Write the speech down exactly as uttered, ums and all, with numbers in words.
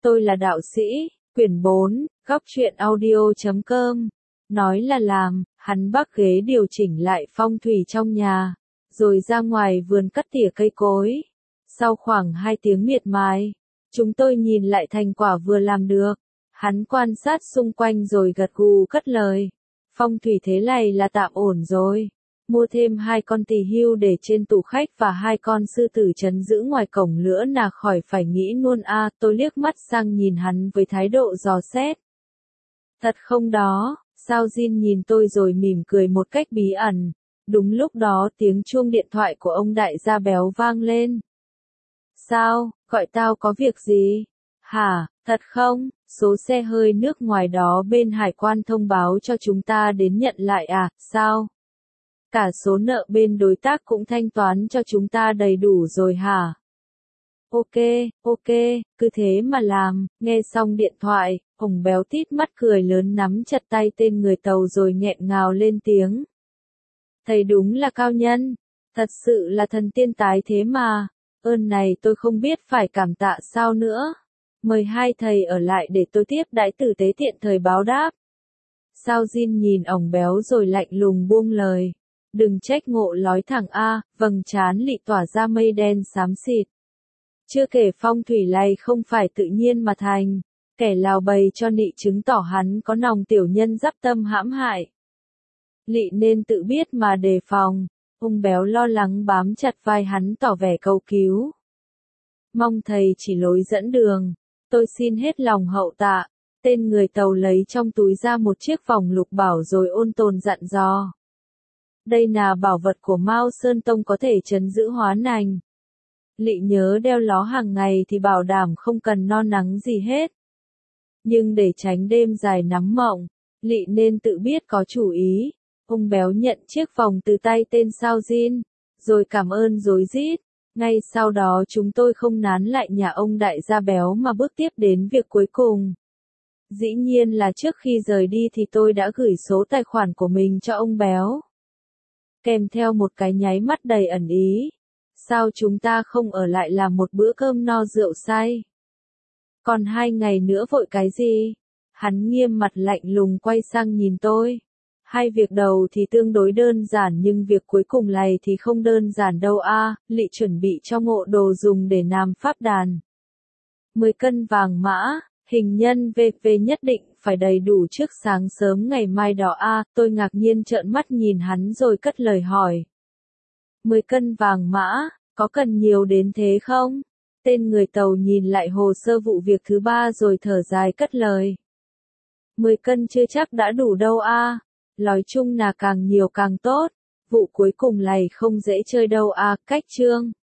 Tôi là đạo sĩ, quyển bốn, góc truyện audio chấm com. Nói là làm, hắn bắc ghế điều chỉnh lại phong thủy trong nhà, rồi ra ngoài vườn cắt tỉa cây cối. Sau khoảng hai tiếng miệt mài, chúng tôi nhìn lại thành quả vừa làm được. Hắn quan sát xung quanh rồi gật gù cất lời. Phong thủy thế này là tạm ổn rồi. Mua thêm hai con tỳ hưu để trên tủ khách và hai con sư tử trấn giữ ngoài cổng nữa là khỏi phải nghĩ luôn a. Tôi liếc mắt sang nhìn hắn với thái độ dò xét. Thật không đó? Sao Jin nhìn tôi rồi mỉm cười một cách bí ẩn. Đúng lúc đó tiếng chuông điện thoại của ông đại gia béo vang lên. Sao, gọi tao có việc gì? Hả, thật không? Số xe hơi nước ngoài đó bên hải quan thông báo cho chúng ta đến nhận lại à, sao? Cả số nợ bên đối tác cũng thanh toán cho chúng ta đầy đủ rồi hả? Ok, ok, cứ thế mà làm. Nghe xong điện thoại, ông béo tít mắt cười lớn nắm chặt tay tên người Tàu rồi nghẹn ngào lên tiếng. Thầy đúng là cao nhân, thật sự là thần tiên tái thế mà, ơn này tôi không biết phải cảm tạ sao nữa. Mời hai thầy ở lại để tôi tiếp đãi tử tế tiện thời báo đáp. Sao Jin nhìn ổng béo rồi lạnh lùng buông lời. Đừng trách ngộ lói thẳng a, vầng trán Lị tỏa ra mây đen xám xịt. Chưa kể phong thủy này không phải tự nhiên mà thành, kẻ lào bày cho Lị chứng tỏ hắn có nòng tiểu nhân giáp tâm hãm hại. Lị nên tự biết mà đề phòng. Ông béo lo lắng bám chặt vai hắn tỏ vẻ cầu cứu. Mong thầy chỉ lối dẫn đường, tôi xin hết lòng hậu tạ. Tên người Tàu lấy trong túi ra một chiếc vòng lục bảo rồi ôn tồn dặn dò. Đây là bảo vật của Mao Sơn Tông có thể trấn giữ hóa nành. Lị nhớ đeo ló hàng ngày thì bảo đảm không cần no nắng gì hết. Nhưng để tránh đêm dài nắm mộng, Lị nên tự biết có chủ ý. Ông béo nhận chiếc vòng từ tay tên Sao Jin, rồi cảm ơn rối rít. Ngay sau đó chúng tôi không nán lại nhà ông đại gia béo mà bước tiếp đến việc cuối cùng. Dĩ nhiên là trước khi rời đi thì tôi đã gửi số tài khoản của mình cho ông béo. Kèm theo một cái nháy mắt đầy ẩn ý. Sao chúng ta không ở lại làm một bữa cơm no rượu say? Còn hai ngày nữa vội cái gì? Hắn nghiêm mặt lạnh lùng quay sang nhìn tôi. Hai việc đầu thì tương đối đơn giản nhưng việc cuối cùng này thì không đơn giản đâu a. À, Lị chuẩn bị cho ngộ đồ dùng để làm pháp đàn. mười cân vàng mã, hình nhân vê vê nhất định phải đầy đủ trước sáng sớm ngày mai đó a. À, tôi ngạc nhiên trợn mắt nhìn hắn rồi cất lời hỏi. mười cân vàng mã, có cần nhiều đến thế không? Tên người Tàu nhìn lại hồ sơ vụ việc thứ ba rồi thở dài cất lời. mười cân chưa chắc đã đủ đâu a. À. Nói chung là càng nhiều càng tốt, vụ cuối cùng này không dễ chơi đâu a. À, cách chương.